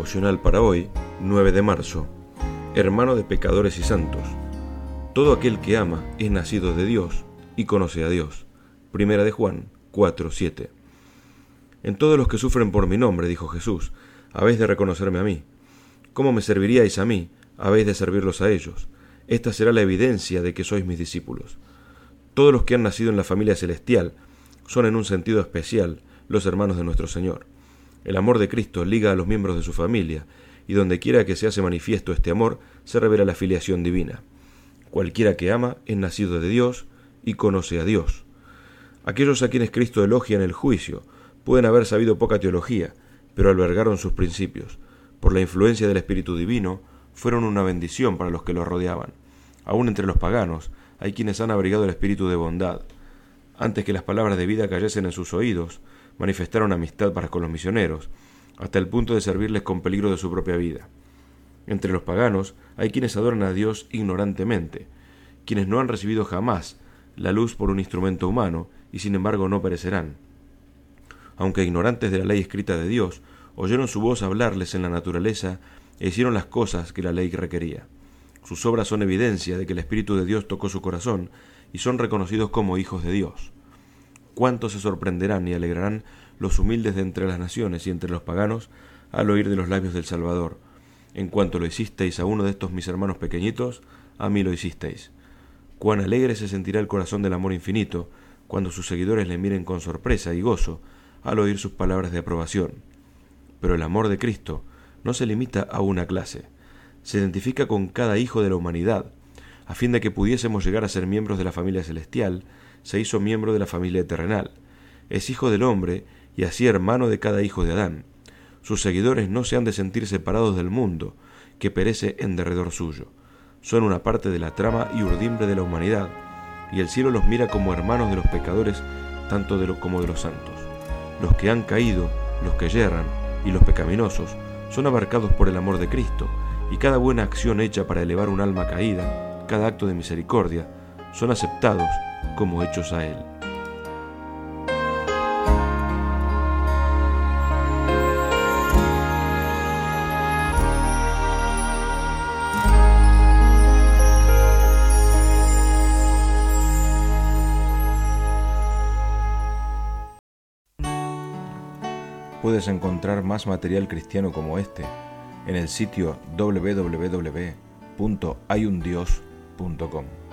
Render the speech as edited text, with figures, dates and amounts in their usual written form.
devocional para hoy, 9 de marzo. Hermano de pecadores y santos. Todo aquel que ama es nacido de Dios y conoce a Dios. Primera de Juan 4:7. En todos los que sufren por mi nombre, dijo Jesús, habéis de reconocerme a mí. ¿Cómo me serviríais a mí? Habéis de servirlos a ellos. Esta será la evidencia de que sois mis discípulos. Todos los que han nacido en la familia celestial son en un sentido especial los hermanos de nuestro Señor. El amor de Cristo liga a los miembros de su familia, y donde quiera que se hace manifiesto este amor, se revela la filiación divina. Cualquiera que ama es nacido de Dios y conoce a Dios. Aquellos a quienes Cristo elogia en el juicio pueden haber sabido poca teología, pero albergaron sus principios. Por la influencia del Espíritu Divino, fueron una bendición para los que los rodeaban. Aún entre los paganos, hay quienes han abrigado el espíritu de bondad. Antes que las palabras de vida cayesen en sus oídos, manifestaron amistad para con los misioneros, hasta el punto de servirles con peligro de su propia vida. Entre los paganos hay quienes adoran a Dios ignorantemente, quienes no han recibido jamás la luz por un instrumento humano y sin embargo no perecerán. Aunque ignorantes de la ley escrita de Dios, oyeron su voz hablarles en la naturaleza e hicieron las cosas que la ley requería. Sus obras son evidencia de que el Espíritu de Dios tocó su corazón y son reconocidos como hijos de Dios. ¿Cuánto se sorprenderán y alegrarán los humildes de entre las naciones y entre los paganos al oír de los labios del Salvador? En cuanto lo hicisteis a uno de estos mis hermanos pequeñitos, a mí lo hicisteis. Cuán alegre se sentirá el corazón del amor infinito cuando sus seguidores le miren con sorpresa y gozo al oír sus palabras de aprobación. Pero el amor de Cristo no se limita a una clase. Se identifica con cada hijo de la humanidad. A fin de que pudiésemos llegar a ser miembros de la familia celestial, se hizo miembro de la familia terrenal. Es hijo del hombre y así hermano de cada hijo de Adán. Sus seguidores no se han de sentir separados del mundo, que perece en derredor suyo. Son una parte de la trama y urdimbre de la humanidad, y el cielo los mira como hermanos de los pecadores, tanto como de los santos. Los que han caído, los que yerran y los pecaminosos son abarcados por el amor de Cristo, y cada buena acción hecha para elevar un alma caída, cada acto de misericordia, son aceptados como hechos a Él. Puedes encontrar más material cristiano como este en el sitio www.hayundios.com.